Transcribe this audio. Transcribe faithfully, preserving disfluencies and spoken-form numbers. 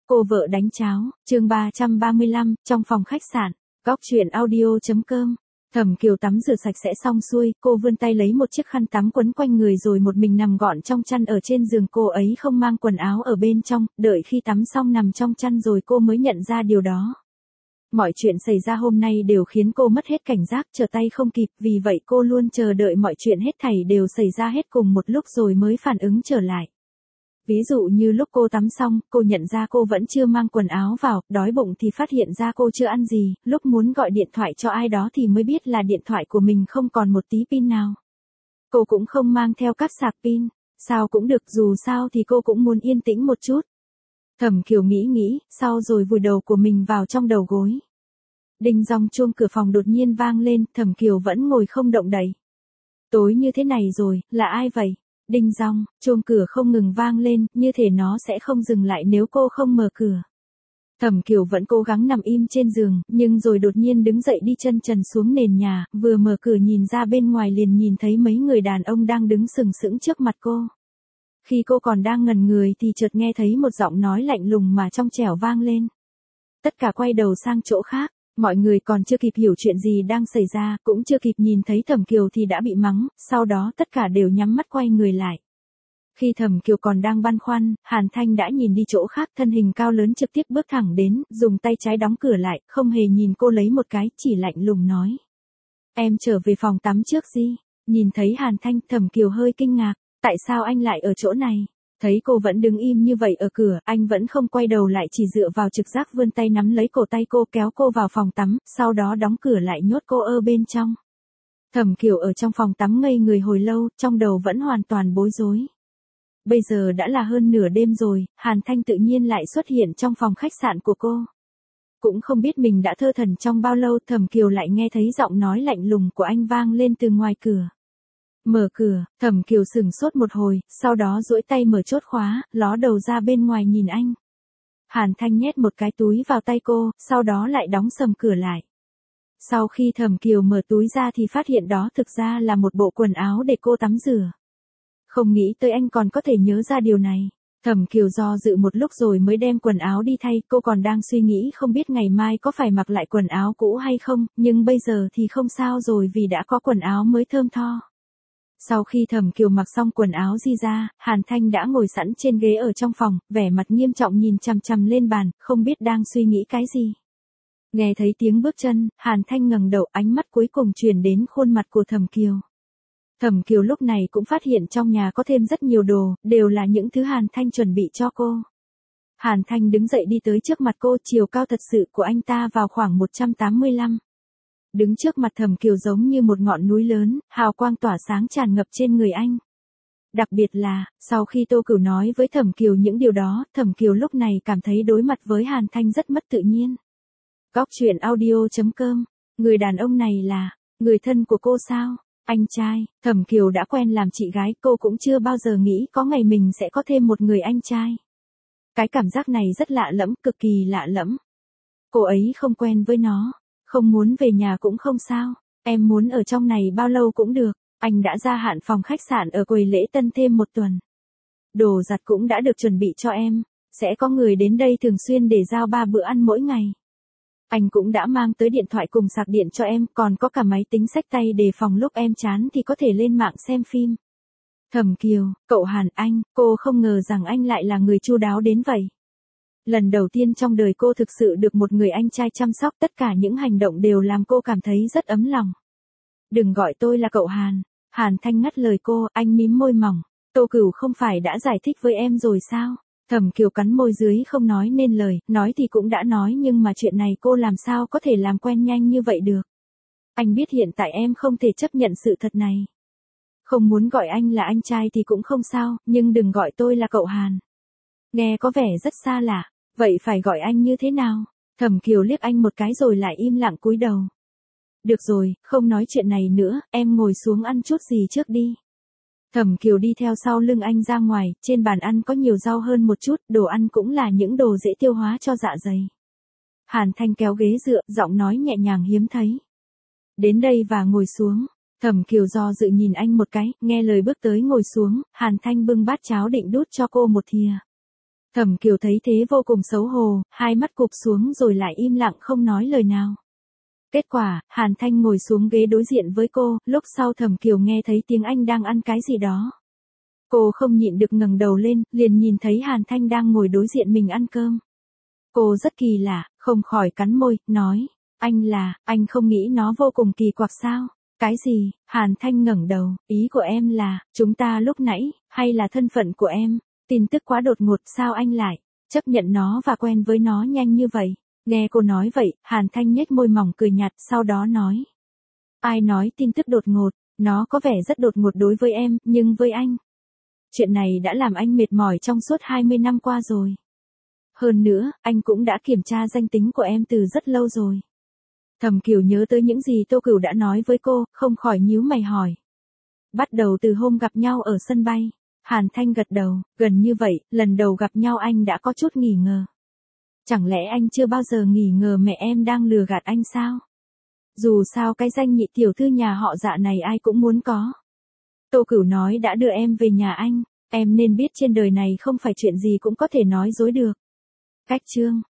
Cô vợ đánh cháo, chương ba trăm ba mươi lăm, trong phòng khách sạn, góc truyện audio.com. Thẩm Kiều tắm rửa sạch sẽ xong xuôi, cô vươn tay lấy một chiếc khăn tắm quấn quanh người rồi một mình nằm gọn trong chăn ở trên giường. Cô ấy không mang quần áo ở bên trong, đợi khi tắm xong nằm trong chăn rồi cô mới nhận ra điều đó. Mọi chuyện xảy ra hôm nay đều khiến cô mất hết cảnh giác, trở tay không kịp, vì vậy cô luôn chờ đợi mọi chuyện hết thảy đều xảy ra hết cùng một lúc rồi mới phản ứng trở lại. Ví dụ như lúc cô tắm xong, cô nhận ra cô vẫn chưa mang quần áo vào, đói bụng thì phát hiện ra cô chưa ăn gì, lúc muốn gọi điện thoại cho ai đó thì mới biết là điện thoại của mình không còn một tí pin nào. Cô cũng không mang theo cáp sạc pin, sao cũng được, dù sao thì cô cũng muốn yên tĩnh một chút. Thẩm Kiều nghĩ nghĩ, sau rồi vùi đầu của mình vào trong đầu gối. Đinh dong chuông cửa phòng đột nhiên vang lên, Thẩm Kiều vẫn ngồi không động đậy. Tối như thế này rồi, là ai vậy? Đinh dong, chuông cửa không ngừng vang lên, như thể nó sẽ không dừng lại nếu cô không mở cửa. Thẩm Kiều vẫn cố gắng nằm im trên giường, nhưng rồi đột nhiên đứng dậy đi chân trần xuống nền nhà, vừa mở cửa nhìn ra bên ngoài liền nhìn thấy mấy người đàn ông đang đứng sừng sững trước mặt cô. Khi cô còn đang ngẩn người thì chợt nghe thấy một giọng nói lạnh lùng mà trong trẻo vang lên. Tất cả quay đầu sang chỗ khác. Mọi người còn chưa kịp hiểu chuyện gì đang xảy ra, cũng chưa kịp nhìn thấy Thẩm Kiều thì đã bị mắng, sau đó tất cả đều nhắm mắt quay người lại. Khi Thẩm Kiều còn đang băn khoăn, Hàn Thanh đã nhìn đi chỗ khác, thân hình cao lớn trực tiếp bước thẳng đến, dùng tay trái đóng cửa lại, không hề nhìn cô lấy một cái, chỉ lạnh lùng nói. Em trở về phòng tắm trước đi. Nhìn thấy Hàn Thanh, Thẩm Kiều hơi kinh ngạc, tại sao anh lại ở chỗ này? Thấy cô vẫn đứng im như vậy ở cửa, anh vẫn không quay đầu lại, chỉ dựa vào trực giác vươn tay nắm lấy cổ tay cô, kéo cô vào phòng tắm, sau đó đóng cửa lại nhốt cô ở bên trong. Thẩm Kiều ở trong phòng tắm ngây người hồi lâu, trong đầu vẫn hoàn toàn bối rối. Bây giờ đã là hơn nửa đêm rồi, Hàn Thanh tự nhiên lại xuất hiện trong phòng khách sạn của cô. Cũng không biết mình đã thơ thần trong bao lâu, Thẩm Kiều lại nghe thấy giọng nói lạnh lùng của anh vang lên từ ngoài cửa. Mở cửa, Thẩm Kiều sửng sốt một hồi, sau đó duỗi tay mở chốt khóa, ló đầu ra bên ngoài nhìn anh. Hàn Thanh nhét một cái túi vào tay cô, sau đó lại đóng sầm cửa lại. Sau khi Thẩm Kiều mở túi ra thì phát hiện đó thực ra là một bộ quần áo để cô tắm rửa. Không nghĩ tới anh còn có thể nhớ ra điều này. Thẩm Kiều do dự một lúc rồi mới đem quần áo đi thay, cô còn đang suy nghĩ không biết ngày mai có phải mặc lại quần áo cũ hay không, nhưng bây giờ thì không sao rồi vì đã có quần áo mới thơm tho. Sau khi Thẩm Kiều mặc xong quần áo di ra, Hàn Thanh đã ngồi sẵn trên ghế ở trong phòng, vẻ mặt nghiêm trọng nhìn chằm chằm lên bàn, không biết đang suy nghĩ cái gì. Nghe thấy tiếng bước chân, Hàn Thanh ngẩng đầu, ánh mắt cuối cùng truyền đến khuôn mặt của Thẩm Kiều. Thẩm Kiều lúc này cũng phát hiện trong nhà có thêm rất nhiều đồ, đều là những thứ Hàn Thanh chuẩn bị cho cô. Hàn Thanh đứng dậy đi tới trước mặt cô, chiều cao thật sự của anh ta vào khoảng một trăm tám mươi lăm. Đứng trước mặt Thẩm Kiều giống như một ngọn núi lớn, hào quang tỏa sáng tràn ngập trên người anh. Đặc biệt là, sau khi Tô Cửu nói với Thẩm Kiều những điều đó, Thẩm Kiều lúc này cảm thấy đối mặt với Hàn Thanh rất mất tự nhiên. Góc truyện audio.com, người đàn ông này là, người thân của cô sao? Anh trai, Thẩm Kiều đã quen làm chị gái, cô cũng chưa bao giờ nghĩ có ngày mình sẽ có thêm một người anh trai. Cái cảm giác này rất lạ lẫm, cực kỳ lạ lẫm. Cô ấy không quen với nó. Không muốn về nhà cũng không sao, em muốn ở trong này bao lâu cũng được, anh đã gia hạn phòng khách sạn ở quầy lễ tân thêm một tuần. Đồ giặt cũng đã được chuẩn bị cho em, sẽ có người đến đây thường xuyên để giao ba bữa ăn mỗi ngày. Anh cũng đã mang tới điện thoại cùng sạc điện cho em, còn có cả máy tính xách tay để phòng lúc em chán thì có thể lên mạng xem phim. Thẩm Kiều, cậu Hàn anh, cô không ngờ rằng anh lại là người chu đáo đến vậy. Lần đầu tiên trong đời cô thực sự được một người anh trai chăm sóc, tất cả những hành động đều làm cô cảm thấy rất ấm lòng. Đừng gọi tôi là cậu Hàn. Hàn Thanh ngắt lời cô, anh mím môi mỏng. Tô Cửu không phải đã giải thích với em rồi sao? Thẩm Kiều cắn môi dưới không nói nên lời, nói thì cũng đã nói nhưng mà chuyện này cô làm sao có thể làm quen nhanh như vậy được. Anh biết hiện tại em không thể chấp nhận sự thật này. Không muốn gọi anh là anh trai thì cũng không sao, nhưng đừng gọi tôi là cậu Hàn. Nghe có vẻ rất xa lạ, vậy phải gọi anh như thế nào? Thẩm Kiều liếc anh một cái rồi lại im lặng cúi đầu. Được rồi, không nói chuyện này nữa, em ngồi xuống ăn chút gì trước đi. Thẩm Kiều đi theo sau lưng anh ra ngoài, trên bàn ăn có nhiều rau hơn một chút, đồ ăn cũng là những đồ dễ tiêu hóa cho dạ dày. Hàn Thanh kéo ghế dựa, giọng nói nhẹ nhàng hiếm thấy. Đến đây và ngồi xuống. Thẩm Kiều do dự nhìn anh một cái, nghe lời bước tới ngồi xuống, Hàn Thanh bưng bát cháo định đút cho cô một thìa. Thẩm Kiều thấy thế vô cùng xấu hổ, hai mắt cụp xuống rồi lại im lặng không nói lời nào. Kết quả, Hàn Thanh ngồi xuống ghế đối diện với cô, lúc sau Thẩm Kiều nghe thấy tiếng anh đang ăn cái gì đó. Cô không nhịn được ngẩng đầu lên, liền nhìn thấy Hàn Thanh đang ngồi đối diện mình ăn cơm. Cô rất kỳ lạ, không khỏi cắn môi, nói, anh là, anh không nghĩ nó vô cùng kỳ quặc sao? Cái gì? Hàn Thanh ngẩng đầu, ý của em là, chúng ta lúc nãy, hay là thân phận của em? Tin tức quá đột ngột sao anh lại chấp nhận nó và quen với nó nhanh như vậy? Nghe cô nói vậy, Hàn Thanh nhếch môi mỏng cười nhạt, sau đó nói. Ai nói tin tức đột ngột, nó có vẻ rất đột ngột đối với em, nhưng với anh. Chuyện này đã làm anh mệt mỏi trong suốt hai mươi năm qua rồi. Hơn nữa, anh cũng đã kiểm tra danh tính của em từ rất lâu rồi. Thẩm Kiều nhớ tới những gì Tô Cửu đã nói với cô, không khỏi nhíu mày hỏi. Bắt đầu từ hôm gặp nhau ở sân bay. Hàn Thanh gật đầu, gần như vậy, lần đầu gặp nhau anh đã có chút nghi ngờ. Chẳng lẽ anh chưa bao giờ nghi ngờ mẹ em đang lừa gạt anh sao? Dù sao cái danh nhị tiểu thư nhà họ Dạ này ai cũng muốn có. Tô Cửu nói đã đưa em về nhà anh, em nên biết trên đời này không phải chuyện gì cũng có thể nói dối được. Cách chương